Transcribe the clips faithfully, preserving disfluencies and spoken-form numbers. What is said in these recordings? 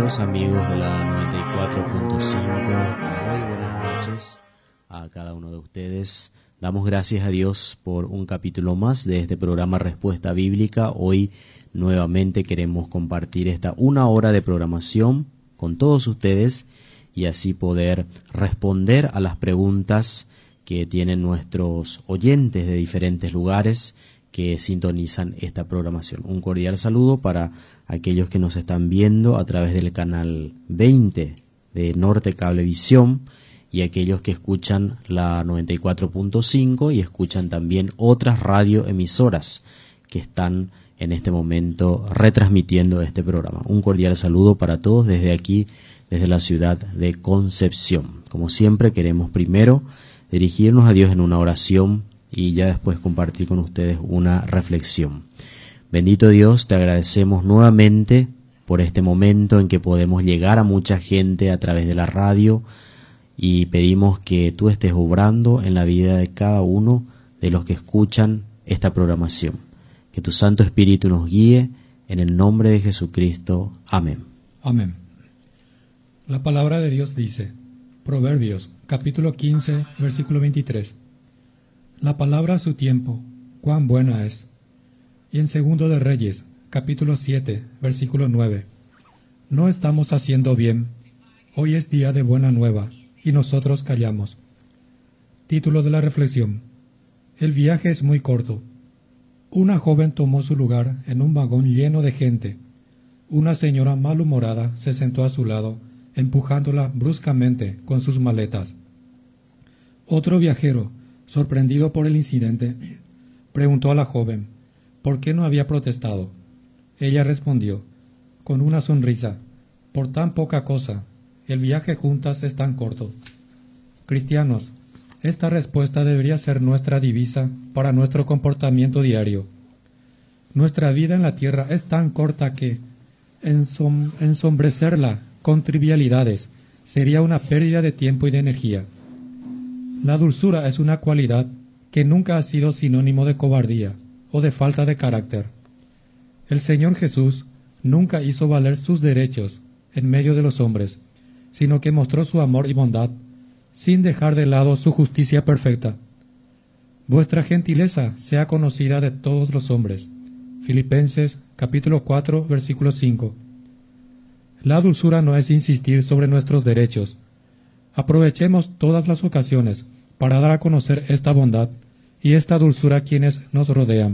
queridos amigos de la noventa y cuatro punto cinco, muy buenas noches a cada uno de ustedes. Damos gracias a Dios por un capítulo más de este programa Respuesta Bíblica. Hoy nuevamente queremos compartir esta una hora de programación con todos ustedes y así poder responder a las preguntas que tienen nuestros oyentes de diferentes lugares que sintonizan esta programación. Un cordial saludo para aquellos que nos están viendo a través del canal veinte de Norte Cablevisión y aquellos que escuchan la noventa y cuatro punto cinco y escuchan también otras radioemisoras que están en este momento retransmitiendo este programa. Un cordial saludo para todos desde aquí, desde la ciudad de Concepción. Como siempre, queremos primero dirigirnos a Dios en una oración y ya después compartir con ustedes una reflexión. Bendito Dios, te agradecemos nuevamente por este momento en que podemos llegar a mucha gente a través de la radio y pedimos que tú estés obrando en la vida de cada uno de los que escuchan esta programación. Que tu Santo Espíritu nos guíe en el nombre de Jesucristo. Amén. Amén. La palabra de Dios dice, Proverbios, capítulo quince, versículo veintitrés. La palabra a su tiempo, cuán buena es. Y en Segundo de Reyes, capítulo siete, versículo nueve. No estamos haciendo bien. Hoy es día de buena nueva, y nosotros callamos. Título de la reflexión. El viaje es muy corto. Una joven tomó su lugar en un vagón lleno de gente. Una señora malhumorada se sentó a su lado, empujándola bruscamente con sus maletas. Otro viajero, sorprendido por el incidente, preguntó a la joven por qué no había protestado. Ella respondió, con una sonrisa, por tan poca cosa, el viaje juntas es tan corto. Cristianos, esta respuesta debería ser nuestra divisa para nuestro comportamiento diario. Nuestra vida en la tierra es tan corta que ensom- ensombrecerla con trivialidades sería una pérdida de tiempo y de energía. La dulzura es una cualidad que nunca ha sido sinónimo de cobardía o de falta de carácter. El Señor Jesús nunca hizo valer sus derechos en medio de los hombres, sino que mostró su amor y bondad, sin dejar de lado su justicia perfecta. Vuestra gentileza sea conocida de todos los hombres. Filipenses capítulo cuatro, versículo cinco. La dulzura no es insistir sobre nuestros derechos. Aprovechemos todas las ocasiones para dar a conocer esta bondad y esta dulzura a quienes nos rodean.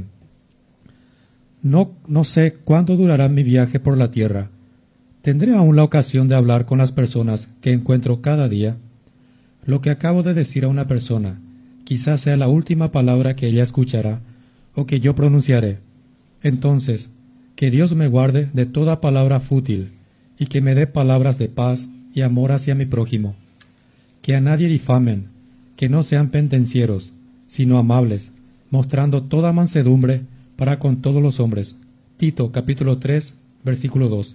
No, no sé cuánto durará mi viaje por la tierra. ¿Tendré aún la ocasión de hablar con las personas que encuentro cada día? Lo que acabo de decir a una persona quizás sea la última palabra que ella escuchará o que yo pronunciaré. Entonces, que Dios me guarde de toda palabra fútil y que me dé palabras de paz y amor hacia mi prójimo. Que a nadie difamen, que no sean pendencieros, sino amables, mostrando toda mansedumbre para con todos los hombres. Tito, capítulo tres, versículo dos.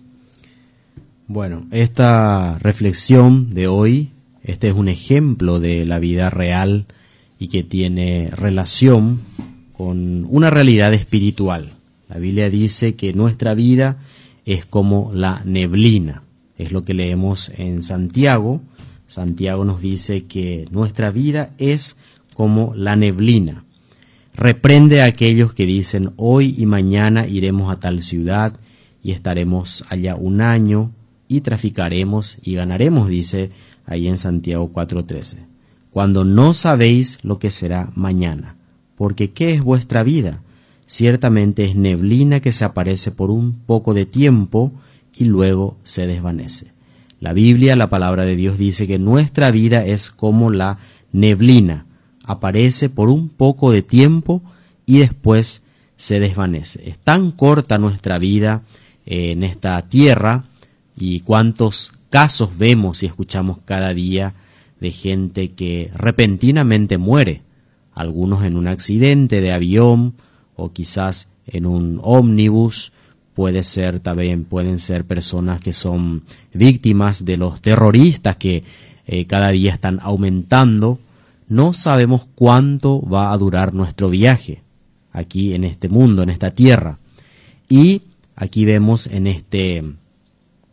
Bueno, esta reflexión de hoy, este es un ejemplo de la vida real y que tiene relación con una realidad espiritual. La Biblia dice que nuestra vida es como la neblina. Es lo que leemos en Santiago. Santiago nos dice que nuestra vida es como la neblina. Reprende a aquellos que dicen hoy y mañana iremos a tal ciudad y estaremos allá un año y traficaremos y ganaremos, dice ahí en Santiago cuatro trece. Cuando no sabéis lo que será mañana, porque ¿qué es vuestra vida? Ciertamente es neblina que se aparece por un poco de tiempo y luego se desvanece. La Biblia, la palabra de Dios, dice que nuestra vida es como la neblina, aparece por un poco de tiempo y después se desvanece. Es tan corta nuestra vida eh, en esta tierra, y cuántos casos vemos y escuchamos cada día de gente que repentinamente muere, algunos en un accidente de avión o quizás en un ómnibus. Puede ser también, pueden ser personas que son víctimas de los terroristas que eh, cada día están aumentando. No sabemos cuánto va a durar nuestro viaje aquí en este mundo, en esta tierra. Y aquí vemos en este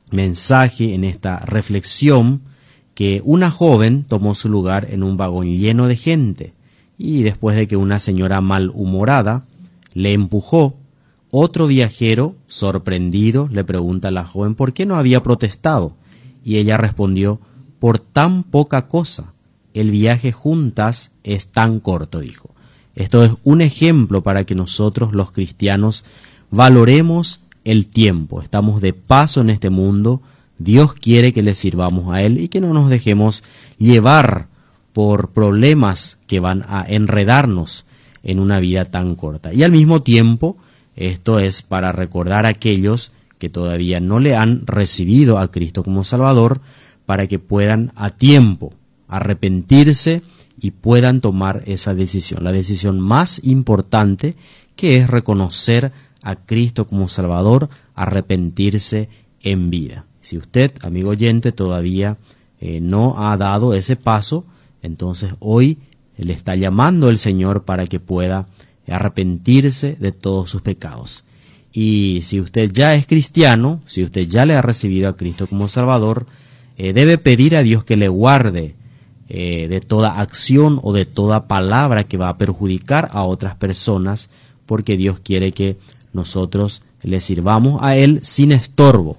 mensaje, en esta reflexión, que una joven tomó su lugar en un vagón lleno de gente y después de que una señora malhumorada le empujó, otro viajero, sorprendido, le pregunta a la joven por qué no había protestado y ella respondió: por tan poca cosa, el viaje juntas es tan corto, dijo. Esto es un ejemplo para que nosotros los cristianos valoremos el tiempo. Estamos de paso en este mundo. Dios quiere que le sirvamos a Él y que no nos dejemos llevar por problemas que van a enredarnos en una vida tan corta. Y al mismo tiempo, esto es para recordar a aquellos que todavía no le han recibido a Cristo como Salvador, para que puedan a tiempo arrepentirse y puedan tomar esa decisión, la decisión más importante, que es reconocer a Cristo como Salvador, arrepentirse en vida. Si usted, amigo oyente, todavía eh, no ha dado ese paso, entonces hoy le está llamando el Señor para que pueda arrepentirse de todos sus pecados. Y si usted ya es cristiano, si usted ya le ha recibido a Cristo como Salvador, eh, debe pedir a Dios que le guarde eh, de toda acción o de toda palabra que va a perjudicar a otras personas, porque Dios quiere que nosotros le sirvamos a Él sin estorbo.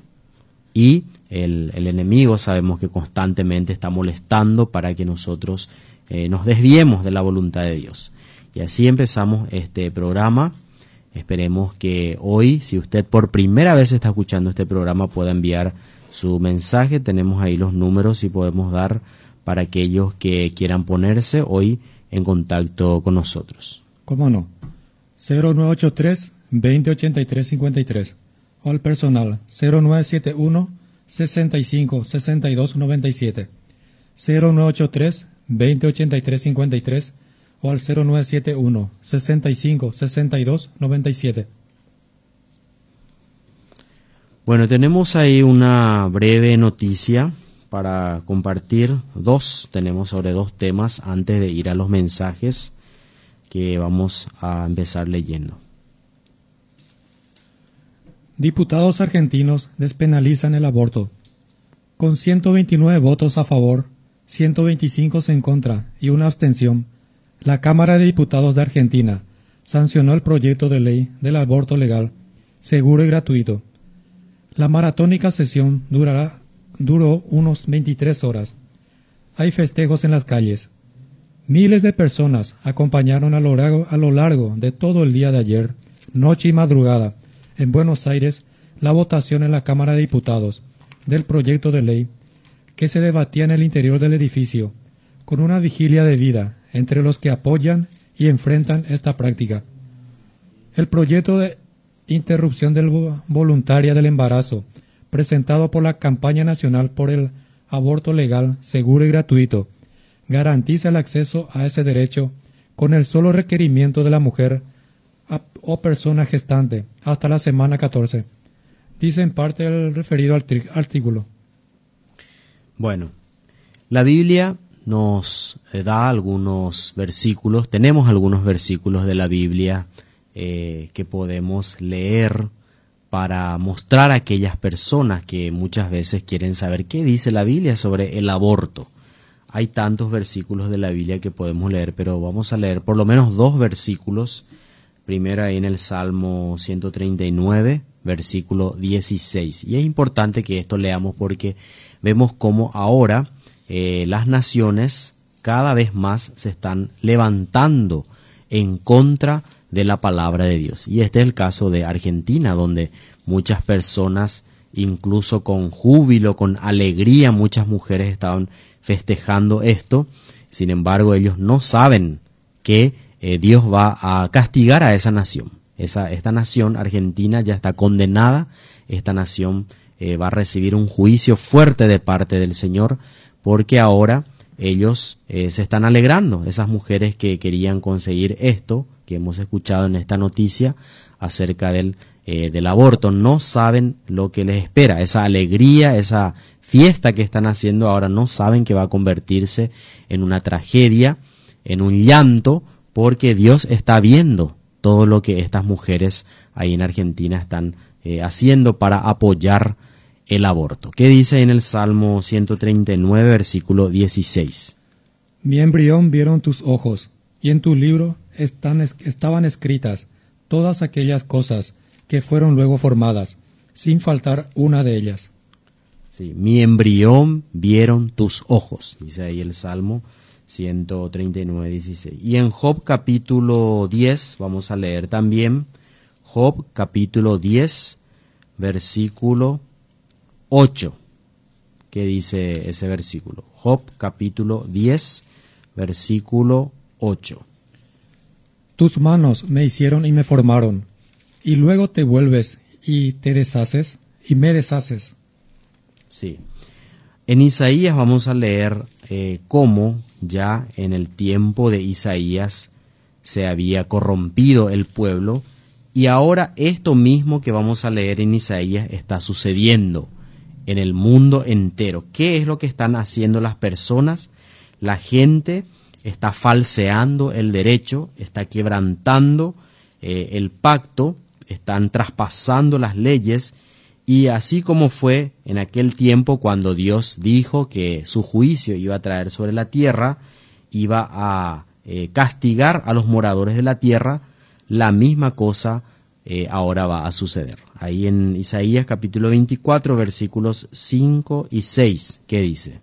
Y el, el enemigo sabemos que constantemente está molestando para que nosotros eh, nos desviemos de la voluntad de Dios. Y así empezamos este programa. Esperemos que hoy, si usted por primera vez está escuchando este programa, pueda enviar su mensaje. Tenemos ahí los números y podemos dar para aquellos que quieran ponerse hoy en contacto con nosotros. ¿Cómo no? cero nueve ocho tres, veinte ochenta y tres cincuenta y tres o al personal cero nueve siete uno, sesenta y cinco, sesenta y dos noventa y siete, cero nueve ocho tres, veinte ochenta y tres cincuenta y tres o al cero nueve siete uno, sesenta y cinco, sesenta y dos noventa y siete. Bueno, tenemos ahí una breve noticia para compartir. Dos, tenemos sobre dos temas antes de ir a los mensajes que vamos a empezar leyendo. Diputados argentinos despenalizan el aborto. Con ciento veintinueve votos a favor, ciento veinticinco en contra y una abstención, la Cámara de Diputados de Argentina sancionó el proyecto de ley del aborto legal, seguro y gratuito. La maratónica sesión durará, duró unos veintitrés horas. Hay festejos en las calles. Miles de personas acompañaron a lo largo, a lo largo de todo el día de ayer, noche y madrugada, en Buenos Aires, la votación en la Cámara de Diputados del proyecto de ley que se debatía en el interior del edificio, con una vigilia de vida entre los que apoyan y enfrentan esta práctica. El proyecto de interrupción del voluntaria del embarazo, presentado por la Campaña Nacional por el Aborto Legal, Seguro y Gratuito, garantiza el acceso a ese derecho con el solo requerimiento de la mujer o persona gestante hasta la semana catorce. Dice en parte el referido artículo. Bueno, la Biblia nos da algunos versículos, tenemos algunos versículos de la Biblia eh, que podemos leer para mostrar a aquellas personas que muchas veces quieren saber qué dice la Biblia sobre el aborto. Hay tantos versículos de la Biblia que podemos leer, pero vamos a leer por lo menos dos versículos. Primero ahí en el Salmo ciento treinta y nueve, versículo dieciséis. Y es importante que esto leamos porque vemos cómo ahora eh, las naciones cada vez más se están levantando en contra de la palabra de Dios. Y este es el caso de Argentina, donde muchas personas, incluso con júbilo, con alegría, muchas mujeres estaban festejando esto. Sin embargo, ellos no saben que Eh, Dios va a castigar a esa nación. Esa, esta nación, Argentina, ya está condenada. Esta nación eh, va a recibir un juicio fuerte de parte del Señor, porque ahora ellos eh, se están alegrando. Esas mujeres que querían conseguir esto, que hemos escuchado en esta noticia acerca del, eh, del aborto, no saben lo que les espera. Esa alegría, esa fiesta que están haciendo ahora, no saben que va a convertirse en una tragedia, en un llanto, porque Dios está viendo todo lo que estas mujeres ahí en Argentina están eh, haciendo para apoyar el aborto. ¿Qué dice en el Salmo ciento treinta y nueve, versículo dieciséis? Mi embrión vieron tus ojos, y en tu libro están, estaban escritas todas aquellas cosas que fueron luego formadas, sin faltar una de ellas. Sí, mi embrión vieron tus ojos, dice ahí el Salmo ciento treinta y nueve, dieciséis. Y en Job capítulo diez, vamos a leer también, Job capítulo diez, versículo ocho. ¿Qué dice ese versículo? Job capítulo diez, versículo ocho. Tus manos me hicieron y me formaron, y luego te vuelves y te deshaces, y me deshaces. Sí. En Isaías vamos a leer eh, cómo ya en el tiempo de Isaías se había corrompido el pueblo, y ahora esto mismo que vamos a leer en Isaías está sucediendo en el mundo entero. ¿Qué es lo que están haciendo las personas? La gente está falseando el derecho, está quebrantando eh, el pacto, están traspasando las leyes, y así como fue en aquel tiempo cuando Dios dijo que su juicio iba a traer sobre la tierra, iba a eh, castigar a los moradores de la tierra, la misma cosa eh, ahora va a suceder. Ahí en Isaías capítulo veinticuatro, versículos cinco y seis, ¿qué dice?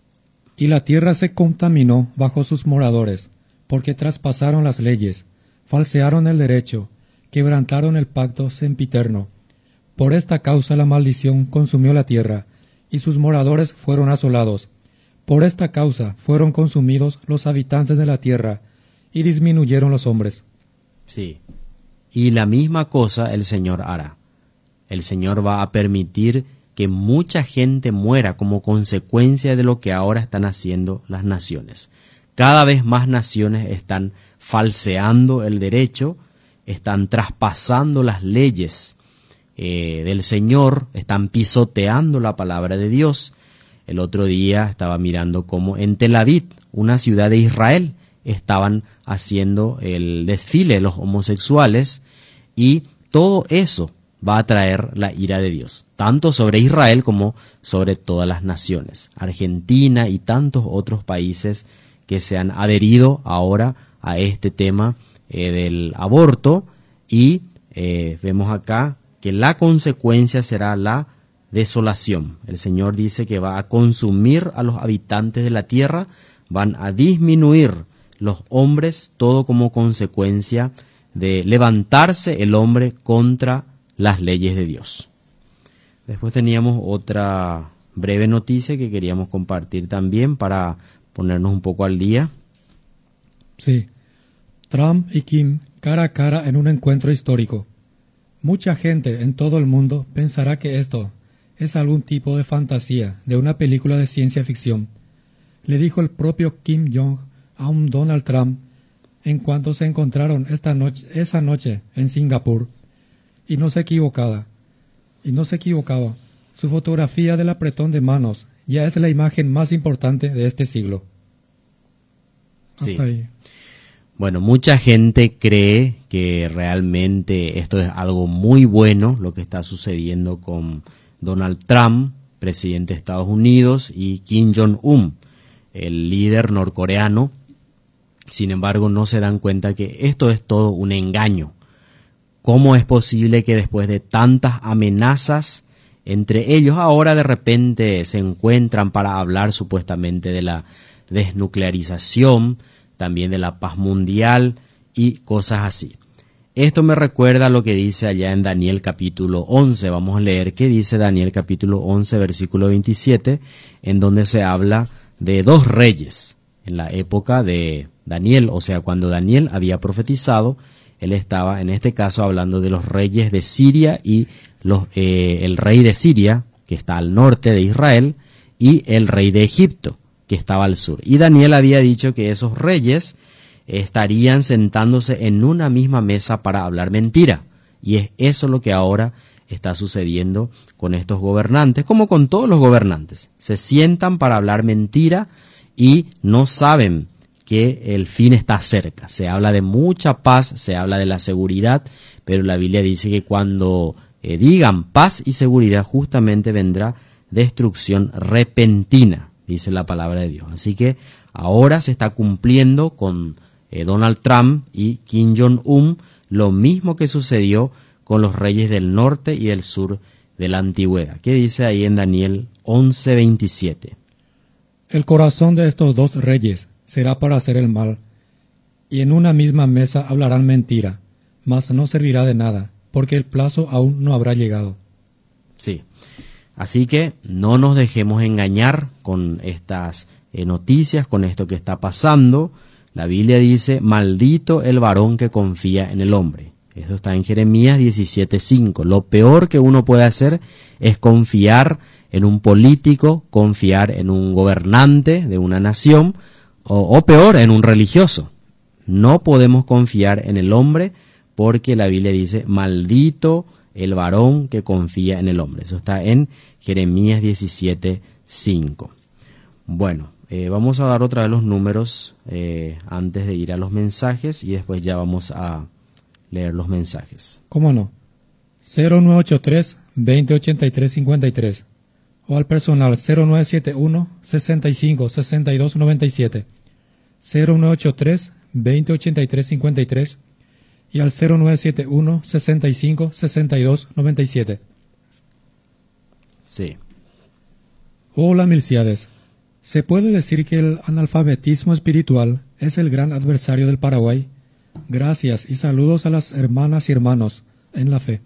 Y la tierra se contaminó bajo sus moradores, porque traspasaron las leyes, falsearon el derecho, quebrantaron el pacto sempiterno. Por esta causa la maldición consumió la tierra, y sus moradores fueron asolados. Por esta causa fueron consumidos los habitantes de la tierra, y disminuyeron los hombres. Sí, y la misma cosa el Señor hará. El Señor va a permitir que mucha gente muera como consecuencia de lo que ahora están haciendo las naciones. Cada vez más naciones están falseando el derecho, están traspasando las leyes eh, del Señor, están pisoteando la palabra de Dios. El otro día estaba mirando cómo en Tel Aviv, una ciudad de Israel, estaban haciendo el desfile de los homosexuales, y todo eso va a traer la ira de Dios, tanto sobre Israel como sobre todas las naciones. Argentina y tantos otros países que se han adherido ahora a este tema eh, del aborto, y eh, vemos acá que la consecuencia será la desolación. El Señor dice que va a consumir a los habitantes de la tierra, van a disminuir los hombres, todo como consecuencia de levantarse el hombre contra las leyes de Dios. Después teníamos otra breve noticia que queríamos compartir también para ponernos un poco al día. Sí, Trump y Kim cara a cara en un encuentro histórico. Mucha gente en todo el mundo pensará que esto es algún tipo de fantasía de una película de ciencia ficción, le dijo el propio Kim Jong a un Donald Trump en cuanto se encontraron esta noche, esa noche en Singapur. Y no se equivocaba, y no se equivocaba. Su fotografía del apretón de manos ya es la imagen más importante de este siglo. Sí. Hasta ahí. Bueno, mucha gente cree que realmente esto es algo muy bueno, lo que está sucediendo con Donald Trump, presidente de Estados Unidos, y Kim Jong-un, el líder norcoreano. Sin embargo, no se dan cuenta que esto es todo un engaño. ¿Cómo es posible que después de tantas amenazas entre ellos ahora de repente se encuentran para hablar supuestamente de la desnuclearización, también de la paz mundial y cosas así? Esto me recuerda a lo que dice allá en Daniel capítulo once. Vamos a leer qué dice Daniel capítulo once, versículo veintisiete, en donde se habla de dos reyes en la época de Daniel, o sea, cuando Daniel había profetizado. Él estaba en este caso hablando de los reyes de Siria y los, eh, el rey de Siria, que está al norte de Israel, y el rey de Egipto, que estaba al sur. Y Daniel había dicho que esos reyes estarían sentándose en una misma mesa para hablar mentira. Y es eso lo que ahora está sucediendo con estos gobernantes, como con todos los gobernantes. Se sientan para hablar mentira y no saben que el fin está cerca. Se habla de mucha paz, se habla de la seguridad, pero la Biblia dice que cuando eh, digan paz y seguridad, justamente vendrá destrucción repentina, dice la palabra de Dios. Así que ahora se está cumpliendo con eh, Donald Trump y Kim Jong-un lo mismo que sucedió con los reyes del norte y del sur de la antigüedad. ¿Qué dice ahí en Daniel once veintisiete? El corazón de estos dos reyes será para hacer el mal, y en una misma mesa hablarán mentira, mas no servirá de nada, porque el plazo aún no habrá llegado. Sí, así que no nos dejemos engañar con estas eh, noticias, con esto que está pasando. La Biblia dice, maldito el varón que confía en el hombre. Eso está en Jeremías diecisiete cinco. Lo peor que uno puede hacer es confiar en un político, confiar en un gobernante de una nación, o, o peor, en un religioso. No podemos confiar en el hombre, porque la Biblia dice, maldito el varón que confía en el hombre. Eso está en Jeremías diecisiete cinco. Bueno, eh, vamos a dar otra vez los números eh, antes de ir a los mensajes, y después ya vamos a leer los mensajes. ¿Cómo no? cero nueve ocho tres, veinte ochenta y tres cincuenta y tres, o al personal cero nueve siete uno, sesenta y cinco, sesenta y dos noventa y siete, cero nueve ocho tres, veinte ochenta y tres cincuenta y tres, y al cero nueve siete uno, sesenta y cinco, sesenta y dos noventa y siete. Sí. Hola, Milciades. ¿Se puede decir que el analfabetismo espiritual es el gran adversario del Paraguay? Gracias y saludos a las hermanas y hermanos en la fe.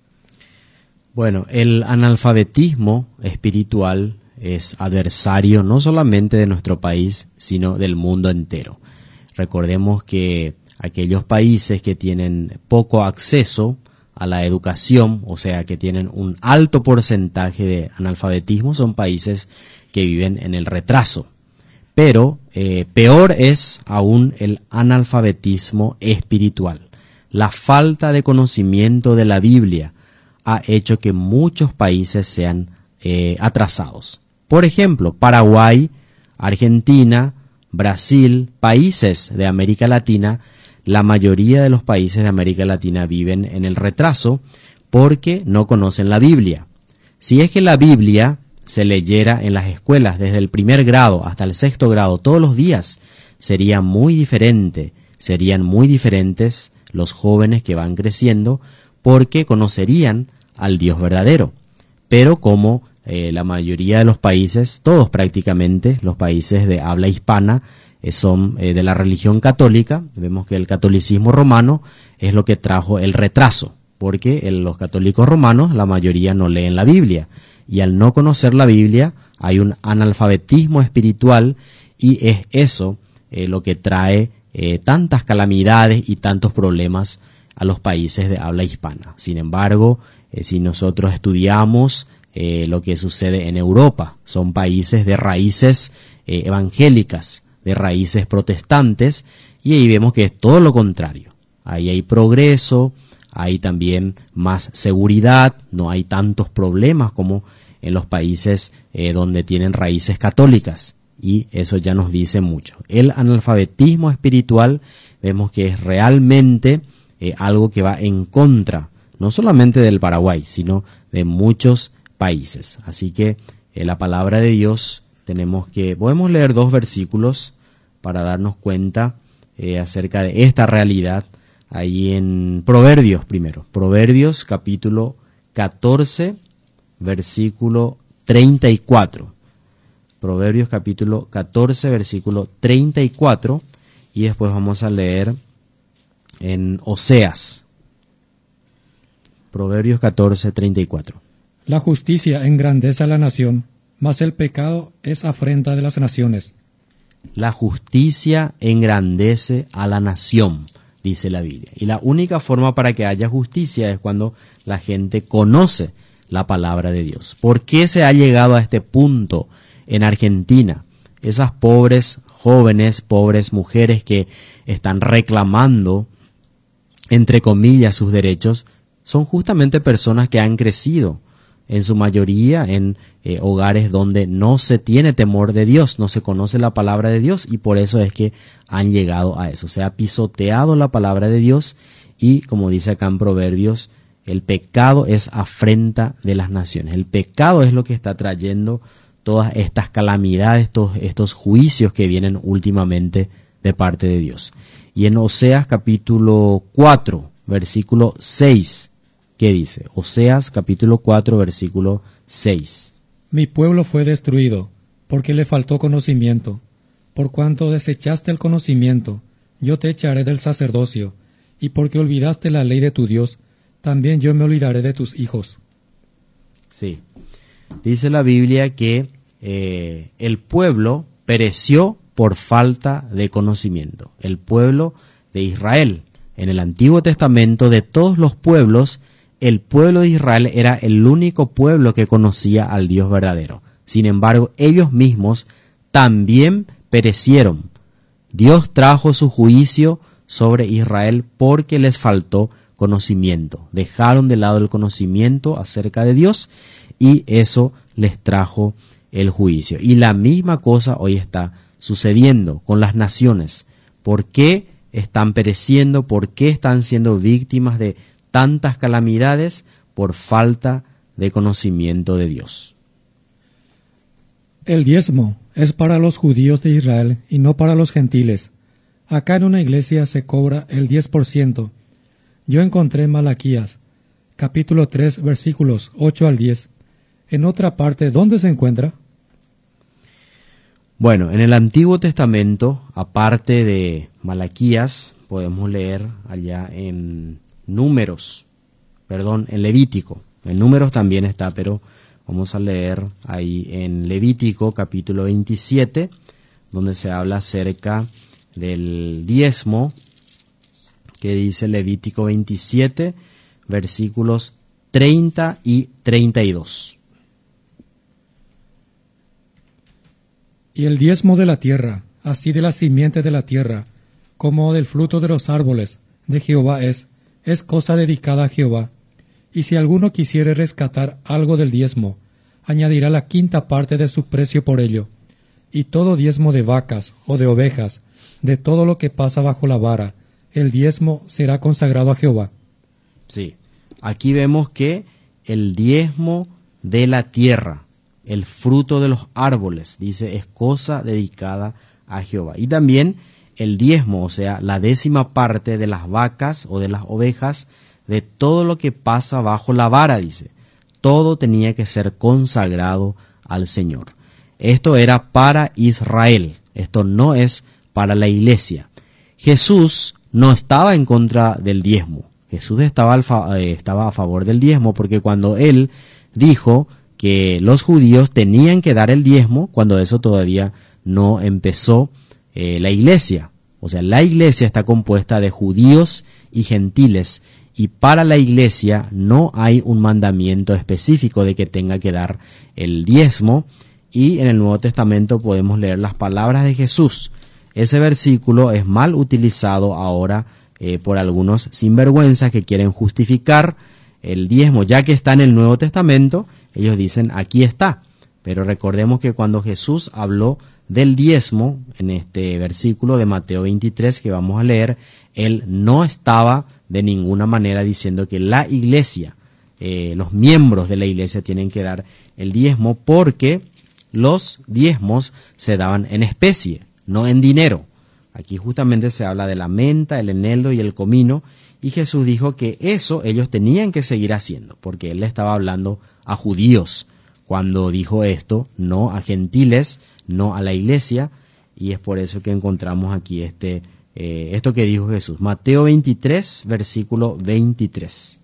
Bueno, el analfabetismo espiritual es adversario no solamente de nuestro país, sino del mundo entero. Recordemos que aquellos países que tienen poco acceso a la educación, o sea, que tienen un alto porcentaje de analfabetismo, son países que viven en el retraso. Pero eh, peor es aún el analfabetismo espiritual. La falta de conocimiento de la Biblia ha hecho que muchos países sean eh, atrasados. Por ejemplo, Paraguay, Argentina, Brasil, países de América Latina, la mayoría de los países de América Latina viven en el retraso porque no conocen la Biblia. Si es que la Biblia se leyera en las escuelas desde el primer grado hasta el sexto grado todos los días, sería muy diferente, serían muy diferentes los jóvenes que van creciendo, porque conocerían al Dios verdadero. Pero como eh, la mayoría de los países, todos prácticamente, los países de habla hispana, eh, son eh, de la religión católica, vemos que el catolicismo romano es lo que trajo el retraso, porque el, los católicos romanos, la mayoría no leen la Biblia, y al no conocer la Biblia hay un analfabetismo espiritual, y es eso eh, lo que trae eh, tantas calamidades y tantos problemas a los países de habla hispana. Sin embargo, eh, si nosotros estudiamos eh, lo que sucede en Europa, son países de raíces eh, evangélicas, de raíces protestantes, y ahí vemos que es todo lo contrario. Ahí hay progreso, hay también más seguridad, no hay tantos problemas como en los países eh, donde tienen raíces católicas, y eso ya nos dice mucho. El analfabetismo espiritual vemos que es realmente eh, algo que va en contra, no solamente del Paraguay, sino de muchos países. Así que eh, la palabra de Dios, tenemos que, podemos leer dos versículos para darnos cuenta eh, acerca de esta realidad. Ahí en Proverbios primero, Proverbios capítulo catorce, versículo treinta y cuatro. Proverbios capítulo catorce, versículo treinta y cuatro, y después vamos a leer en Oseas. Proverbios catorce, treinta y cuatro. La justicia engrandece a la nación, mas el pecado es afrenta de las naciones. La justicia engrandece a la nación, dice la Biblia. Y la única forma para que haya justicia es cuando la gente conoce la palabra de Dios. ¿Por qué se ha llegado a este punto en Argentina? Esas pobres jóvenes, pobres mujeres que están reclamando, entre comillas, sus derechos, son justamente personas que han crecido, en su mayoría, en eh, hogares donde no se tiene temor de Dios, no se conoce la palabra de Dios, y por eso es que han llegado a eso. Se ha pisoteado la palabra de Dios, y como dice acá en Proverbios, El pecado es afrenta de las naciones. El pecado es lo que está trayendo todas estas calamidades, todos estos juicios que vienen últimamente de parte de Dios. Y en Oseas capítulo cuatro, versículo seis, ¿qué dice? Oseas capítulo cuatro, versículo seis. Mi pueblo fue destruido, porque le faltó conocimiento. Por cuanto desechaste el conocimiento, yo te echaré del sacerdocio, y porque olvidaste la ley de tu Dios, también yo me olvidaré de tus hijos. Sí, dice la Biblia que eh, el pueblo pereció por falta de conocimiento. El pueblo de Israel. En el Antiguo Testamento, de todos los pueblos, el pueblo de Israel era el único pueblo que conocía al Dios verdadero. Sin embargo, ellos mismos también perecieron. Dios trajo su juicio sobre Israel porque les faltó conocimiento. Dejaron de lado el conocimiento acerca de Dios y eso les trajo el juicio. Y la misma cosa hoy está sucediendo con las naciones. ¿Por qué están pereciendo? ¿Por qué están siendo víctimas de tantas calamidades? Por falta de conocimiento de Dios. El diezmo es para los judíos de Israel y no para los gentiles. Acá en una iglesia se cobra el diez por ciento. Yo encontré Malaquías, capítulo tres, versículos ocho al diez. En otra parte, ¿dónde se encuentra? Bueno, en el Antiguo Testamento, aparte de Malaquías, podemos leer allá en Números, perdón, en Levítico. En Números también está, pero vamos a leer ahí en Levítico, capítulo veintisiete, donde se habla acerca del diezmo, que dice Levítico veintisiete, versículos treinta y treinta y dos. Y el diezmo de la tierra, así de la simiente de la tierra, como del fruto de los árboles de Jehová es, es cosa dedicada a Jehová. Y si alguno quisiere rescatar algo del diezmo, añadirá la quinta parte de su precio por ello. Y todo diezmo de vacas o de ovejas, de todo lo que pasa bajo la vara, el diezmo será consagrado a Jehová. Sí, aquí vemos que el diezmo de la tierra, el fruto de los árboles, dice, es cosa dedicada a Jehová. Y también el diezmo, o sea, la décima parte de las vacas o de las ovejas, de todo lo que pasa bajo la vara, dice. Todo tenía que ser consagrado al Señor. Esto era para Israel, esto no es para la iglesia. Jesús no estaba en contra del diezmo. Jesús estaba, al fa- eh, estaba a favor del diezmo porque cuando él dijo que los judíos tenían que dar el diezmo, cuando eso todavía no empezó eh, la iglesia. O sea, la iglesia está compuesta de judíos y gentiles, y para la iglesia no hay un mandamiento específico de que tenga que dar el diezmo, y en el Nuevo Testamento podemos leer las palabras de Jesús. Ese versículo es mal utilizado ahora eh, por algunos sinvergüenzas que quieren justificar el diezmo, ya que está en el Nuevo Testamento. Ellos dicen, aquí está. Pero recordemos que cuando Jesús habló del diezmo, en este versículo de Mateo veintitrés que vamos a leer, él no estaba de ninguna manera diciendo que la iglesia, eh, los miembros de la iglesia tienen que dar el diezmo, porque los diezmos se daban en especie, no en dinero. Aquí justamente se habla de la menta, el eneldo y el comino, y Jesús dijo que eso ellos tenían que seguir haciendo, porque él le estaba hablando a judíos cuando dijo esto, no a gentiles, no a la iglesia, y es por eso que encontramos aquí este eh, esto que dijo Jesús. Mateo veintitrés, versículo veintitrés.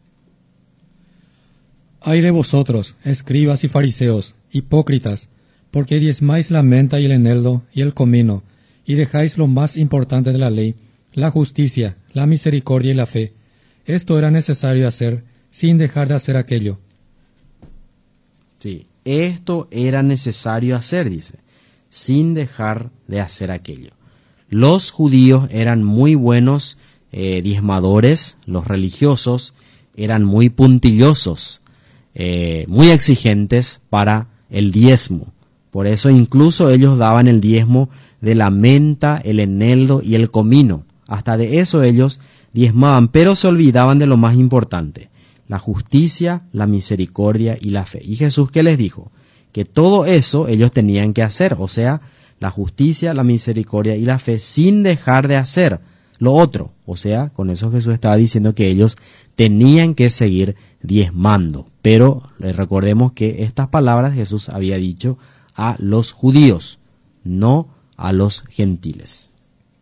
Ay de vosotros, escribas y fariseos, hipócritas, porque diezmáis la menta y el eneldo y el comino, y dejáis lo más importante de la ley, la justicia, la misericordia y la fe. Esto era necesario hacer, sin dejar de hacer aquello. Sí, esto era necesario hacer, dice, sin dejar de hacer aquello. Los judíos eran muy buenos eh, diezmadores, los religiosos eran muy puntillosos, eh, muy exigentes para el diezmo. Por eso incluso ellos daban el diezmo de la menta, el eneldo y el comino. Hasta de eso ellos diezmaban, pero se olvidaban de lo más importante, la justicia, la misericordia y la fe. Y Jesús, ¿qué les dijo? Que todo eso ellos tenían que hacer, o sea, la justicia, la misericordia y la fe, sin dejar de hacer lo otro. O sea, con eso Jesús estaba diciendo que ellos tenían que seguir diezmando. Pero recordemos que estas palabras Jesús había dicho a los judíos, no a los gentiles.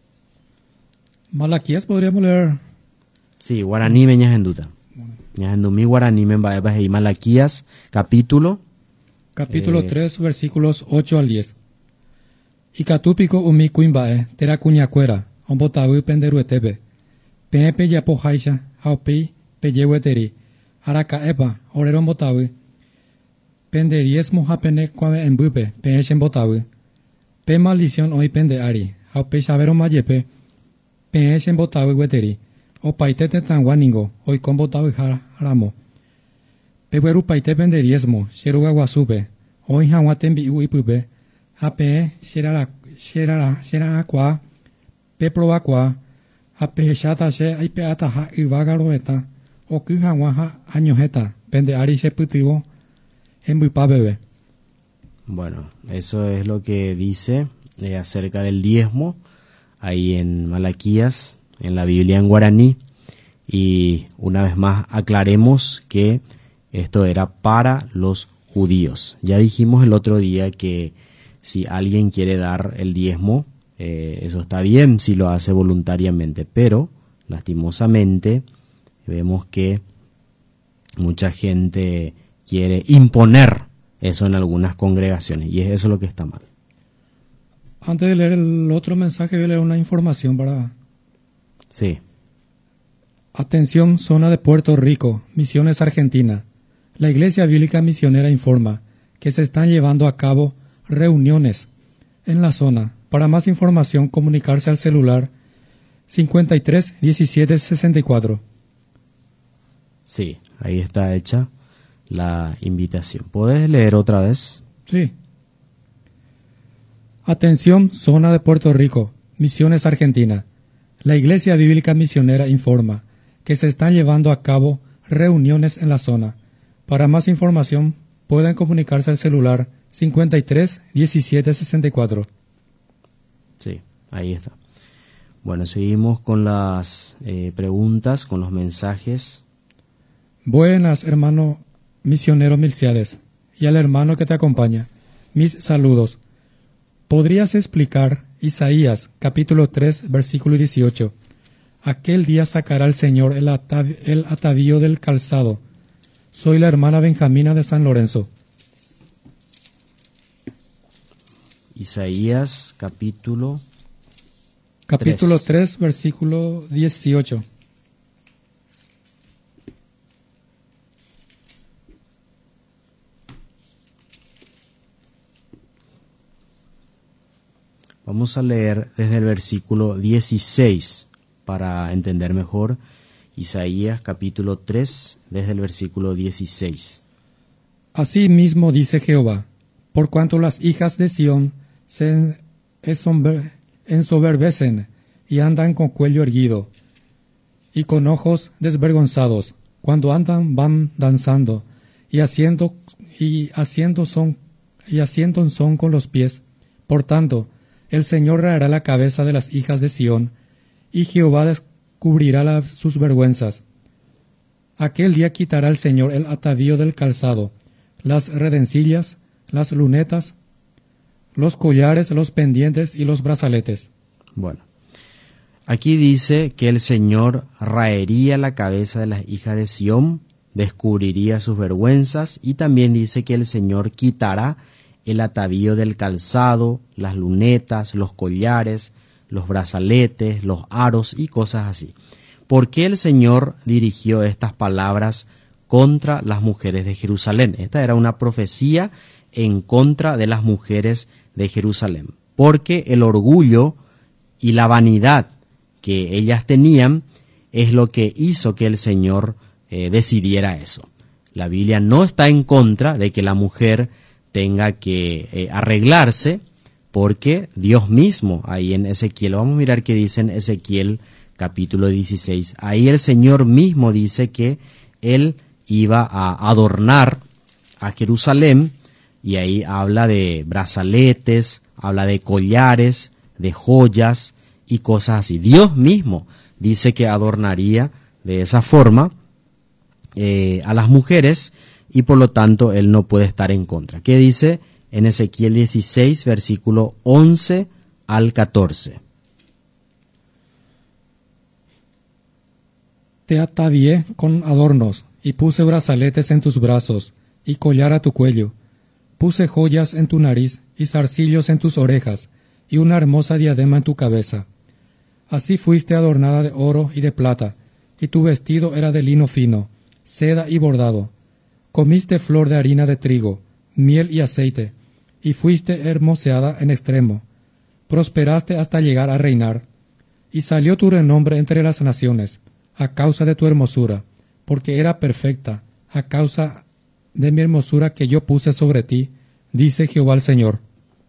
Malaquías podríamos leer. Sí, guaraní me ñajenduta. Ñajendumí guaraní me va y Malaquías, capítulo. Capítulo eh, tres, versículos ocho al diez. Y catúpico umi cuimbae, tera cuñacuera, ombotabu penderuetebe. Pepe ya pojaisha, haupi, pellehueteri, aracaepa, orero ombotabu. Penderiesmo japene cuave embupe, peechen botabu. Pe maldición hoy pende ari, haupe chavero mayepe, peechen botabu hueteri. O paitete tan guaningo, hoy con botabu jaramo. Peweru paite penderiesmo, sheruga guasupe, hoy jawatembi uipupe. Ape sherara sherara sherara kwa peproa kwa ape shata she aipe ataha ivagaroeta o kuhawaha añojeta pende ari se putivo en bebé. Bueno, eso es lo que dice eh, acerca del diezmo ahí en Malaquías, en la Biblia en guaraní. Y una vez más aclaremos que esto era para los judíos. Ya dijimos el otro día que si alguien quiere dar el diezmo, eh, eso está bien si lo hace voluntariamente, pero lastimosamente vemos que mucha gente quiere imponer eso en algunas congregaciones y es eso lo que está mal. Antes de leer el otro mensaje, voy a leer una información para... Sí. Atención, zona de Puerto Rico, Misiones Argentina. La Iglesia Bíblica Misionera informa que se están llevando a cabo reuniones en la zona. Para más información, comunicarse al celular cincuenta y tres diecisiete sesenta y cuatro. Sí, ahí está hecha la invitación. ¿Puedes leer otra vez? Sí. Atención, zona de Puerto Rico, Misiones Argentina. La Iglesia Bíblica Misionera informa que se están llevando a cabo reuniones en la zona. Para más información, pueden comunicarse al celular cincuenta y tres diecisiete sesenta y cuatro. Sí, ahí está. Bueno, seguimos con las eh, preguntas, con los mensajes. Buenas, hermano misionero Milciades, y al hermano que te acompaña. Mis saludos. ¿Podrías explicar Isaías, capítulo tres, versículo dieciocho? Aquel día sacará el Señor el, atav el atavío del calzado. Soy la hermana Benjamina de San Lorenzo. Isaías capítulo Capítulo tres, versículo dieciocho. Vamos a leer desde el versículo dieciséis para entender mejor. Isaías capítulo tres, desde el versículo dieciséis. Así mismo dice Jehová, por cuanto las hijas de Sión se ensoberbecen y andan con cuello erguido y con ojos desvergonzados, cuando andan van danzando y haciendo y haciendo son y haciendo son con los pies. Por tanto, el Señor raerá la cabeza de las hijas de Sión, y Jehová descubrirá la, sus vergüenzas. Aquel día quitará el Señor el atavío del calzado, las redencillas, las lunetas, los collares, los pendientes y los brazaletes. Bueno, aquí dice que el Señor raería la cabeza de las hijas de Sión, descubriría sus vergüenzas, y también dice que el Señor quitará el atavío del calzado, las lunetas, los collares, los brazaletes, los aros y cosas así. ¿Por qué el Señor dirigió estas palabras contra las mujeres de Jerusalén? Esta era una profecía en contra de las mujeres de Jerusalén, porque el orgullo y la vanidad que ellas tenían es lo que hizo que el Señor eh, decidiera eso. La Biblia no está en contra de que la mujer tenga que eh, arreglarse, porque Dios mismo, ahí en Ezequiel, vamos a mirar qué dice en Ezequiel capítulo dieciséis, ahí el Señor mismo dice que Él iba a adornar a Jerusalén, y ahí habla de brazaletes, habla de collares, de joyas y cosas así. Dios mismo dice que adornaría de esa forma eh, a las mujeres, y por lo tanto él no puede estar en contra. ¿Qué dice en Ezequiel dieciséis, versículo once al catorce? Te atavié con adornos, y puse brazaletes en tus brazos, y collar a tu cuello. Puse joyas en tu nariz, y zarcillos en tus orejas, y una hermosa diadema en tu cabeza. Así fuiste adornada de oro y de plata, y tu vestido era de lino fino, seda y bordado. Comiste flor de harina de trigo, miel y aceite, y fuiste hermoseada en extremo. Prosperaste hasta llegar a reinar, y salió tu renombre entre las naciones, a causa de tu hermosura, porque era perfecta, a causa de mi hermosura que yo puse sobre ti, dice Jehová el Señor.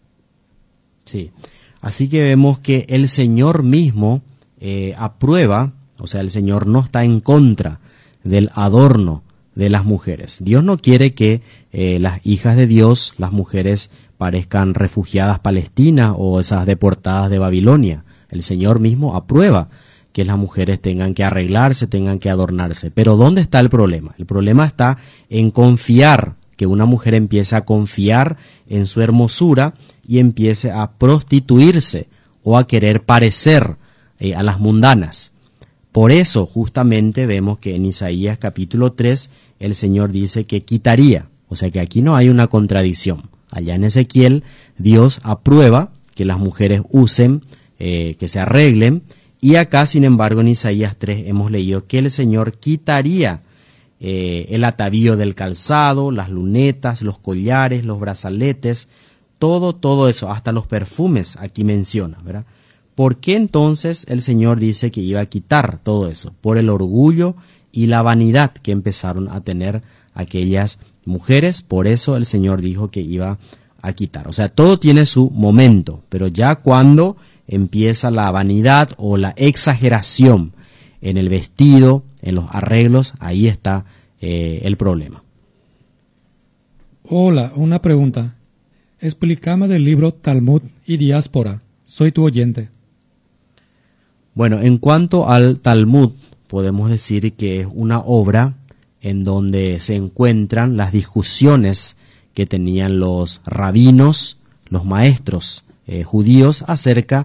Sí, así que vemos que el Señor mismo eh, aprueba, o sea, el Señor no está en contra del adorno de las mujeres. Dios no quiere que eh, las hijas de Dios, las mujeres, parezcan refugiadas palestinas o esas deportadas de Babilonia. El Señor mismo aprueba que las mujeres tengan que arreglarse, tengan que adornarse. Pero ¿dónde está el problema? El problema está en confiar, que una mujer empiece a confiar en su hermosura y empiece a prostituirse o a querer parecer eh, a las mundanas. Por eso justamente vemos que en Isaías capítulo tres el Señor dice que quitaría, o sea que aquí no hay una contradicción. Allá en Ezequiel Dios aprueba que las mujeres usen, eh, que se arreglen, y acá sin embargo en Isaías tres hemos leído que el Señor quitaría eh, el atavío del calzado, las lunetas, los collares, los brazaletes, todo, todo eso, hasta los perfumes aquí menciona, ¿verdad? ¿Por qué entonces el Señor dice que iba a quitar todo eso? Por el orgullo y la vanidad que empezaron a tener aquellas mujeres, por eso el Señor dijo que iba a quitar. O sea, todo tiene su momento, pero ya cuando empieza la vanidad o la exageración en el vestido, en los arreglos, ahí está eh, el problema. Hola, una pregunta. Explícame del libro Talmud y Diáspora. Soy tu oyente. Bueno, en cuanto al Talmud, podemos decir que es una obra en donde se encuentran las discusiones que tenían los rabinos, los maestros eh, judíos acerca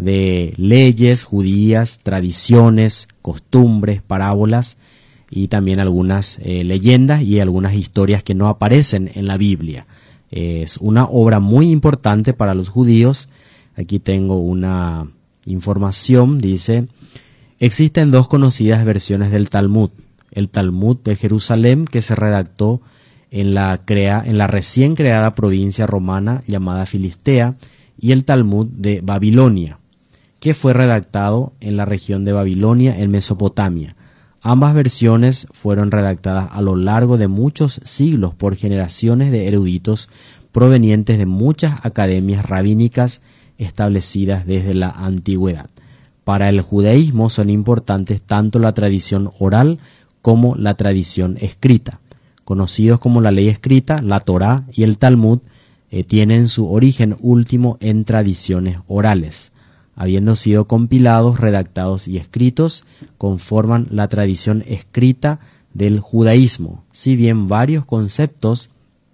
de leyes judías, tradiciones, costumbres, parábolas y también algunas eh, leyendas y algunas historias que no aparecen en la Biblia. Eh, es una obra muy importante para los judíos. Aquí tengo una información, dice: existen dos conocidas versiones del Talmud. El Talmud de Jerusalén, que se redactó en la, crea, en la recién creada provincia romana llamada Filistea, y el Talmud de Babilonia, que fue redactado en la región de Babilonia, en Mesopotamia. Ambas versiones fueron redactadas a lo largo de muchos siglos por generaciones de eruditos provenientes de muchas academias rabínicas establecidas desde la antigüedad. Para el judaísmo son importantes tanto la tradición oral como la tradición escrita. Conocidos como la ley escrita, la Torá y el Talmud eh, tienen su origen último en tradiciones orales. Habiendo sido compilados, redactados y escritos, conforman la tradición escrita del judaísmo, si bien varios conceptos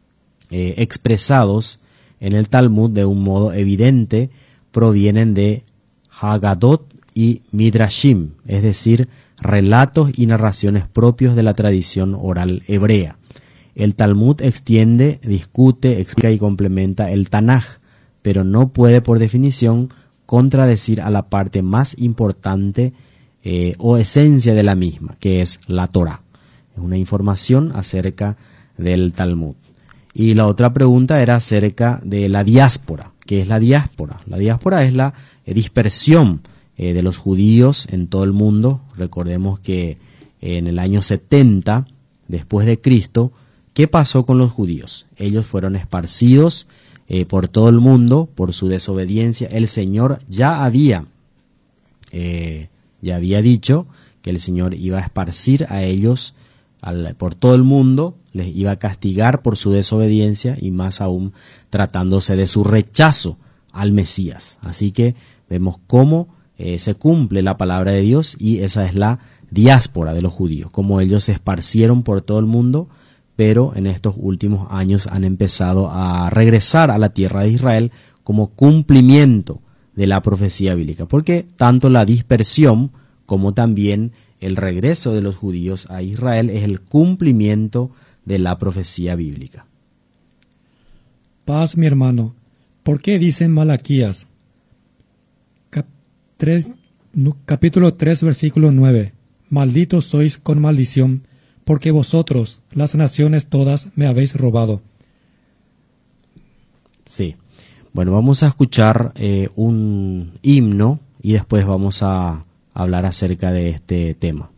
eh, expresados en el Talmud de un modo evidente provienen de Haggadot y Midrashim, es decir, relatos y narraciones propios de la tradición oral hebrea. El Talmud extiende, discute, explica y complementa el Tanaj, pero no puede por definición contradecir a la parte más importante eh, o esencia de la misma, que es la Torá. Es una información acerca del Talmud. Y la otra pregunta era acerca de la diáspora. ¿Qué es la diáspora? La diáspora es la eh, dispersión eh, de los judíos en todo el mundo. Recordemos que eh, en el año setenta después de Cristo, ¿qué pasó con los judíos? Ellos fueron esparcidos Eh, por todo el mundo por su desobediencia. El Señor ya había eh, ya había dicho que el Señor iba a esparcir a ellos al, por todo el mundo, les iba a castigar por su desobediencia y más aún tratándose de su rechazo al Mesías. Así que vemos cómo eh, se cumple la palabra de Dios, y esa es la diáspora de los judíos, cómo ellos se esparcieron por todo el mundo, pero en estos últimos años han empezado a regresar a la tierra de Israel como cumplimiento de la profecía bíblica, porque tanto la dispersión como también el regreso de los judíos a Israel es el cumplimiento de la profecía bíblica. Paz, mi hermano. ¿Por qué dicen Malaquías? Cap tres, capítulo tres, versículo nueve. Malditos sois con maldición, porque vosotros, las naciones todas, me habéis robado. Sí. Bueno, vamos a escuchar eh, un himno y después vamos a hablar acerca de este tema.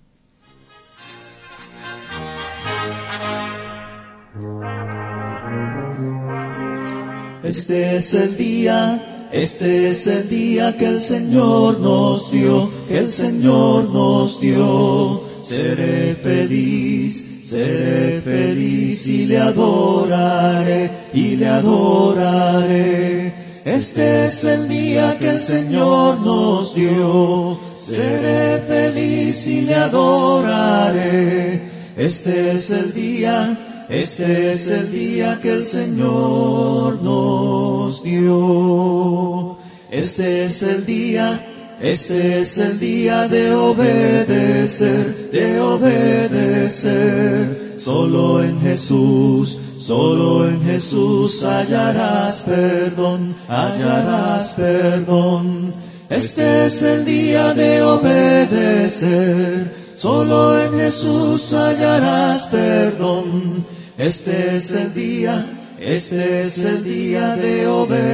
Este es el día, este es el día que el Señor nos dio, que el Señor nos dio. Seré feliz, seré feliz y le adoraré, y le adoraré. Este es el día que el Señor nos dio. Seré feliz y le adoraré. Este es el día, este es el día que el Señor nos dio. Este es el día, este es el día de obedecer, de obedecer. Solo en Jesús, solo en Jesús hallarás perdón, hallarás perdón. Este es el día de obedecer, solo en Jesús hallarás perdón. Este es el día, este es el día de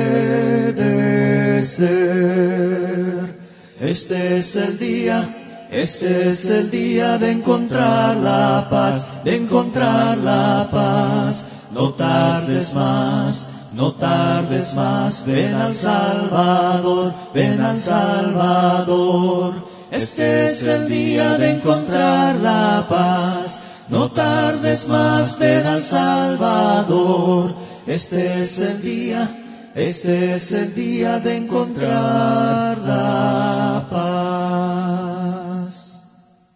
obedecer. Este es el día, este es el día de encontrar la paz, de encontrar la paz. No tardes más, no tardes más, ven al Salvador, ven al Salvador. Este es el día de encontrar la paz. No tardes más, ven al Salvador. Este es el día, este es el día de encontrar la paz.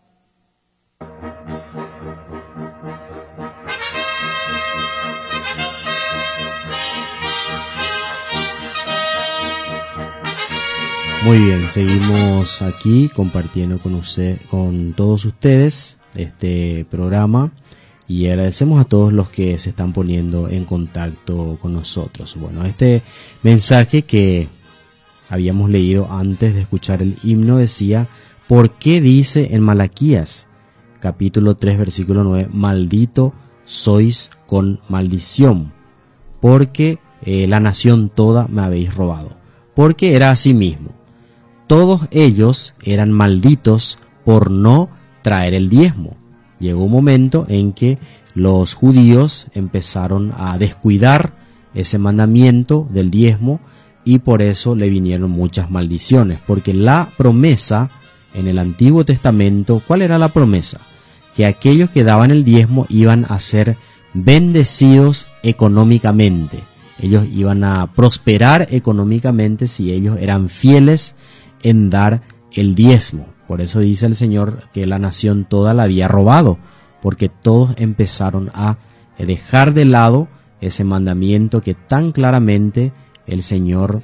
Muy bien, seguimos aquí compartiendo con usted, con todos ustedes este programa, y agradecemos a todos los que se están poniendo en contacto con nosotros. Bueno, este mensaje que habíamos leído antes de escuchar el himno decía: ¿por qué dice en Malaquías capítulo tres versículo nueve, maldito sois con maldición? Porque eh, la nación toda me habéis robado. Porque era así mismo. Todos ellos eran malditos por no traer el diezmo. Llegó un momento en que los judíos empezaron a descuidar ese mandamiento del diezmo, y por eso le vinieron muchas maldiciones, porque la promesa en el Antiguo Testamento, ¿cuál era la promesa? Que aquellos que daban el diezmo iban a ser bendecidos económicamente. Ellos iban a prosperar económicamente si ellos eran fieles en dar el diezmo. Por eso dice el Señor que la nación toda la había robado, porque todos empezaron a dejar de lado ese mandamiento que tan claramente el Señor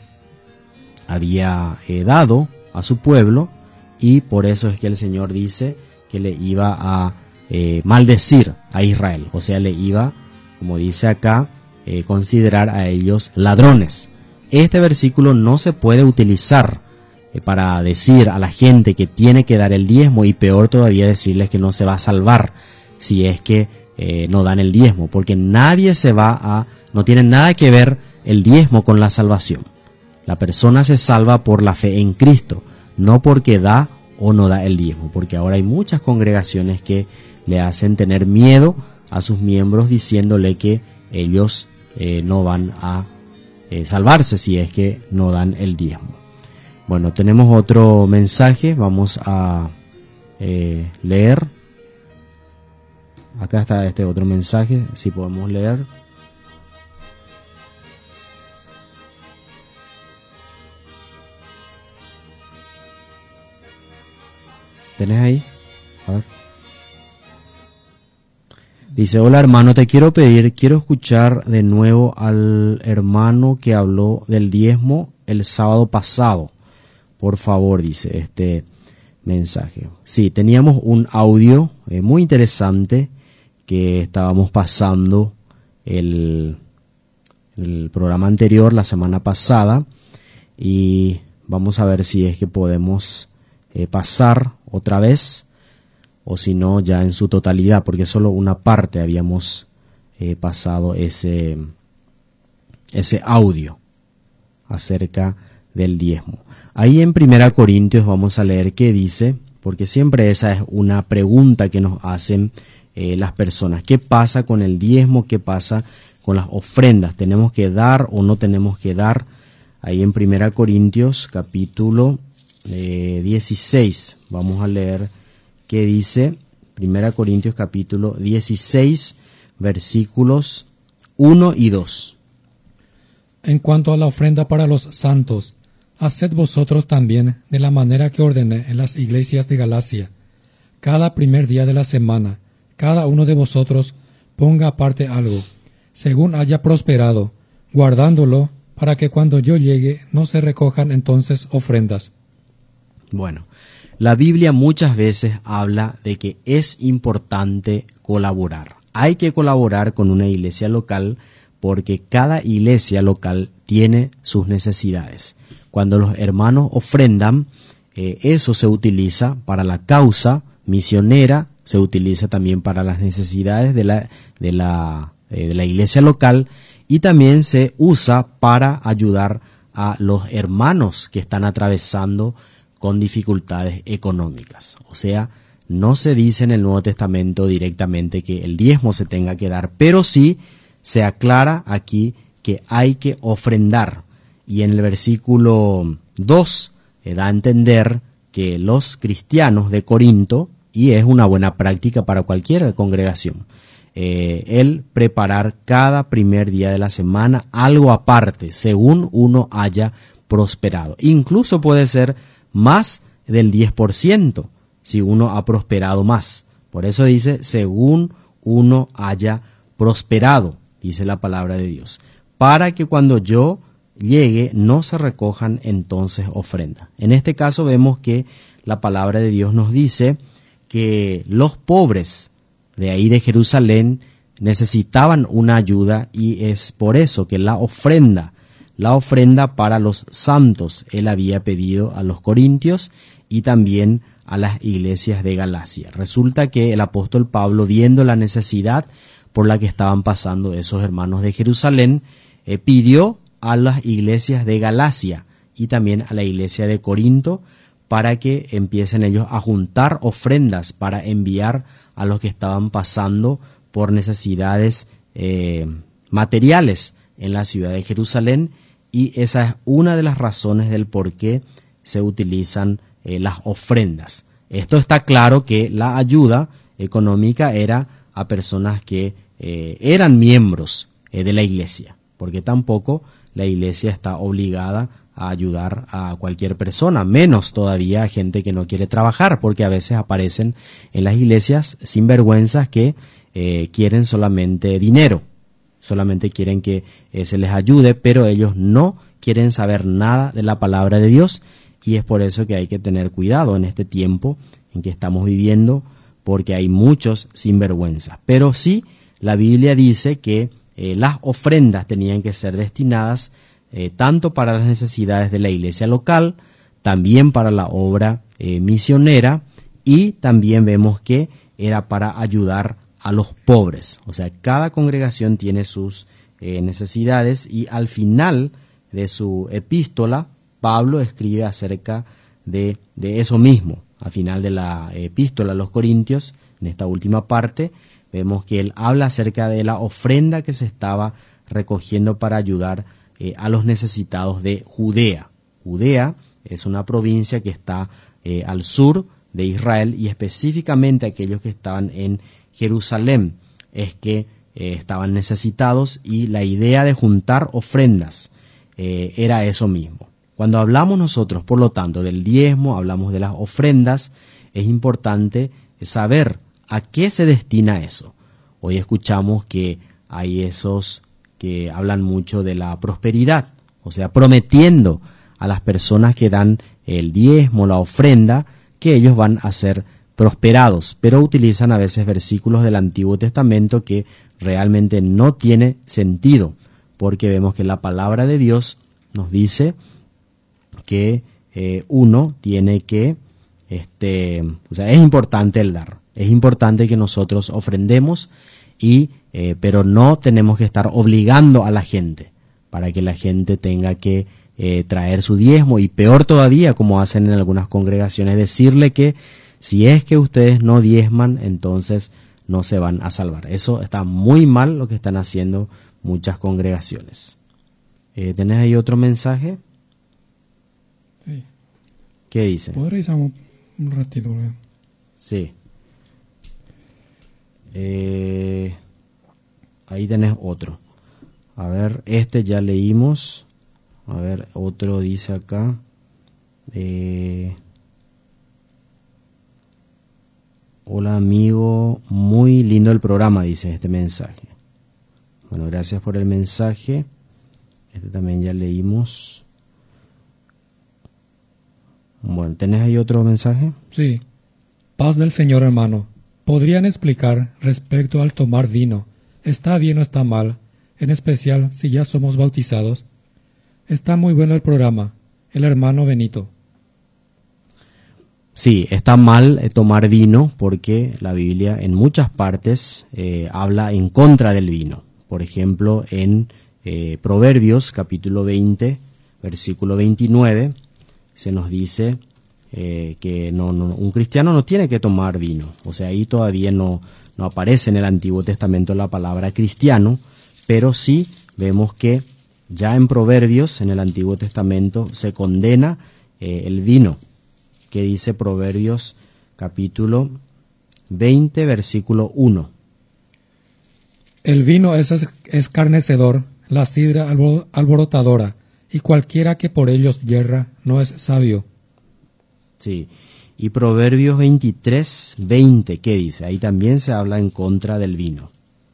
había eh, dado a su pueblo, y por eso es que el Señor dice que le iba a eh, maldecir a Israel, o sea, le iba, como dice acá, eh, considerar a ellos ladrones. Este versículo no se puede utilizar para decir a la gente que tiene que dar el diezmo, y peor todavía decirles que no se va a salvar si es que eh, no dan el diezmo, porque nadie se va a, no tiene nada que ver el diezmo con la salvación. La persona se salva por la fe en Cristo, no porque da o no da el diezmo, porque ahora hay muchas congregaciones que le hacen tener miedo a sus miembros diciéndole que ellos eh, no van a eh, salvarse si es que no dan el diezmo. Bueno, tenemos otro mensaje, vamos a eh, leer acá está este otro mensaje, si podemos leer. ¿Tenés ahí? A ver. Dice, hola hermano, te quiero pedir, quiero escuchar de nuevo al hermano que habló del diezmo el sábado pasado. Por favor, dice este mensaje. Sí, teníamos un audio eh, muy interesante que estábamos pasando el, el programa anterior, la semana pasada, y vamos a ver si es que podemos eh, pasar otra vez, o si no ya en su totalidad, porque solo una parte habíamos eh, pasado ese, ese audio acerca del diezmo. Ahí en Primera Corintios vamos a leer qué dice, porque siempre esa es una pregunta que nos hacen eh, las personas. ¿Qué pasa con el diezmo? ¿Qué pasa con las ofrendas? ¿Tenemos que dar o no tenemos que dar? Ahí en Primera Corintios capítulo eh, dieciséis, vamos a leer qué dice Primera Corintios capítulo dieciséis, versículos uno y dos. En cuanto a la ofrenda para los santos, haced vosotros también de la manera que ordené en las iglesias de Galacia. Cada primer día de la semana, cada uno de vosotros ponga aparte algo, según haya prosperado, guardándolo, para que cuando yo llegue no se recojan entonces ofrendas. Bueno, la Biblia muchas veces habla de que es importante colaborar. Hay que colaborar con una iglesia local porque cada iglesia local tiene sus necesidades. Cuando los hermanos ofrendan, eh, eso se utiliza para la causa misionera, se utiliza también para las necesidades de la, de la, eh, de la iglesia local, y también se usa para ayudar a los hermanos que están atravesando con dificultades económicas. O sea, no se dice en el Nuevo Testamento directamente que el diezmo se tenga que dar, pero sí se aclara aquí que hay que ofrendar. Y en el versículo dos eh, da a entender que los cristianos de Corinto, y es una buena práctica para cualquier congregación, eh, el preparar cada primer día de la semana algo aparte, según uno haya prosperado. Incluso puede ser más del diez por ciento si uno ha prosperado más. Por eso dice, según uno haya prosperado, dice la palabra de Dios, para que cuando yo llegue no se recojan entonces ofrendas. En este caso vemos que la palabra de Dios nos dice que los pobres de ahí de Jerusalén necesitaban una ayuda, y es por eso que la ofrenda La ofrenda para los santos él había pedido a los corintios y también a las iglesias de Galacia. Resulta que el apóstol Pablo, viendo la necesidad por la que estaban pasando esos hermanos de Jerusalén, eh, pidió a las iglesias de Galacia y también a la iglesia de Corinto para que empiecen ellos a juntar ofrendas para enviar a los que estaban pasando por necesidades eh, materiales en la ciudad de Jerusalén. Y esa es una de las razones del por qué se utilizan eh, las ofrendas. Esto está claro que la ayuda económica era a personas que eh, eran miembros eh, de la iglesia, porque tampoco la iglesia está obligada a ayudar a cualquier persona, menos todavía a gente que no quiere trabajar, porque a veces aparecen en las iglesias sinvergüenzas que eh, quieren solamente dinero. Solamente quieren que eh, se les ayude, pero ellos no quieren saber nada de la palabra de Dios, y es por eso que hay que tener cuidado en este tiempo en que estamos viviendo, porque hay muchos sinvergüenzas. Pero sí, la Biblia dice que eh, las ofrendas tenían que ser destinadas eh, tanto para las necesidades de la iglesia local, también para la obra eh, misionera, y también vemos que era para ayudar a los pobres. O sea, cada congregación tiene sus eh, necesidades, y al final de su epístola, Pablo escribe acerca de, de eso mismo. Al final de la epístola a los Corintios, en esta última parte, vemos que él habla acerca de la ofrenda que se estaba recogiendo para ayudar eh, a los necesitados de Judea. Judea es una provincia que está eh, al sur de Israel, y específicamente aquellos que estaban en Jerusalén es que eh, estaban necesitados, y la idea de juntar ofrendas eh, era eso mismo. Cuando hablamos nosotros, por lo tanto, del diezmo, hablamos de las ofrendas, es importante saber a qué se destina eso. Hoy escuchamos que hay esos que hablan mucho de la prosperidad, o sea, prometiendo a las personas que dan el diezmo, la ofrenda, que ellos van a ser prosperados, pero utilizan a veces versículos del Antiguo Testamento que realmente no tiene sentido, porque vemos que la palabra de Dios nos dice que eh, uno tiene que, este, o sea, es importante el dar, es importante que nosotros ofrendemos, y eh, pero no tenemos que estar obligando a la gente para que la gente tenga que eh, traer su diezmo, y peor todavía, como hacen en algunas congregaciones, decirle que si es que ustedes no diezman, entonces no se van a salvar. Eso está muy mal, lo que están haciendo muchas congregaciones. Eh, ¿Tenés ahí otro mensaje? Sí. ¿Qué dice? ¿Puedo revisar un, un ratito? ¿verdad? Sí. Eh, ahí tenés otro. A ver, este ya leímos. A ver, otro dice acá. Eh, Hola amigo, muy lindo el programa, dice este mensaje. Bueno, gracias por el mensaje. Este también ya leímos. Bueno, ¿tenés ahí otro mensaje? Sí. Paz del Señor, hermano. ¿Podrían explicar respecto al tomar vino? ¿Está bien o está mal? En especial si ya somos bautizados. Está muy bueno el programa. El hermano Benito. Sí, está mal eh, tomar vino, porque la Biblia en muchas partes eh, habla en contra del vino. Por ejemplo, en eh, Proverbios capítulo veinte, versículo veintinueve, se nos dice eh, que no, no, un cristiano no tiene que tomar vino. O sea, ahí todavía no, no aparece en el Antiguo Testamento la palabra cristiano, pero sí vemos que ya en Proverbios, en el Antiguo Testamento, se condena eh, el vino, que dice Proverbios capítulo veinte, versículo uno. El vino es escarnecedor, la sidra alborotadora, y cualquiera que por ellos yerra no es sabio. Sí, y Proverbios veintitrés, veinte, ¿qué dice? Ahí también se habla en contra del vino.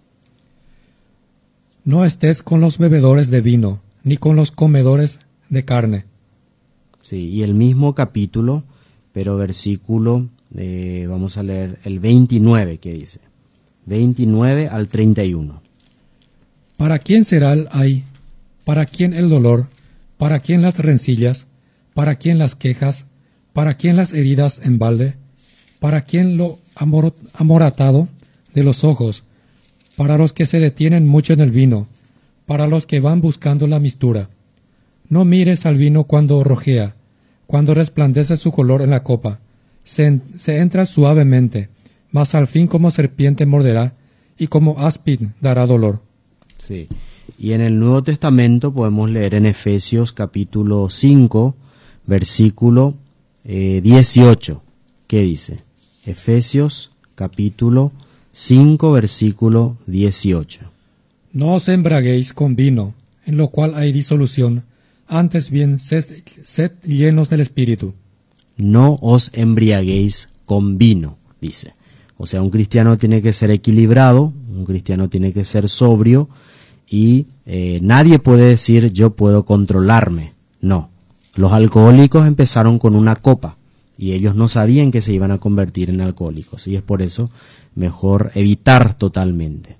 No estés con los bebedores de vino, ni con los comedores de carne. Sí, y el mismo capítulo, pero versículo, eh, vamos a leer el veintinueve, ¿qué dice? veintinueve al treinta y uno. ¿Para quién será el ay? ¿Para quién el dolor? ¿Para quién las rencillas? ¿Para quién las quejas? ¿Para quién las heridas en balde? ¿Para quién lo amor, amoratado de los ojos? Para los que se detienen mucho en el vino, para los que van buscando la mistura. No mires al vino cuando rojea, cuando resplandece su color en la copa. Se, se entra suavemente, mas al fin como serpiente morderá, y como áspid dará dolor. Sí, y en el Nuevo Testamento podemos leer en Efesios capítulo cinco, versículo eh, dieciocho. ¿Qué dice? Efesios capítulo cinco, versículo dieciocho. No os embraguéis con vino, en lo cual hay disolución, antes bien sed, sed llenos del Espíritu. No os embriaguéis con vino, dice. O sea, un cristiano tiene que ser equilibrado, un cristiano tiene que ser sobrio, y eh, nadie puede decir yo puedo controlarme. No, los alcohólicos empezaron con una copa y ellos no sabían que se iban a convertir en alcohólicos, y es por eso mejor evitar totalmente.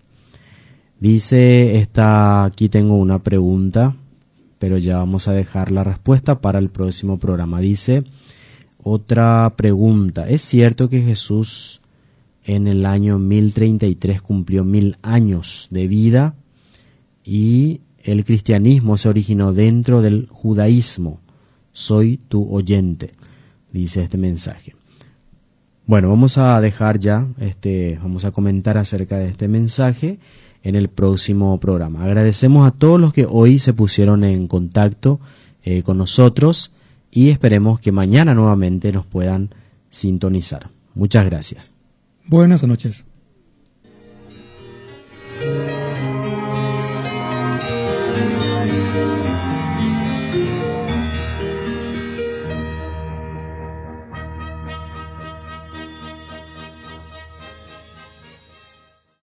Dice esta, aquí tengo una pregunta, pero ya vamos a dejar la respuesta para el próximo programa. Dice otra pregunta: ¿es cierto que Jesús en el año mil treinta y tres cumplió mil años de vida y el cristianismo se originó dentro del judaísmo? Soy tu oyente, dice este mensaje. Bueno, vamos a dejar ya, este, vamos a comentar acerca de este mensaje en el próximo programa. Agradecemos a todos los que hoy se pusieron en contacto eh, con nosotros, y esperemos que mañana nuevamente nos puedan sintonizar. Muchas gracias. Buenas noches.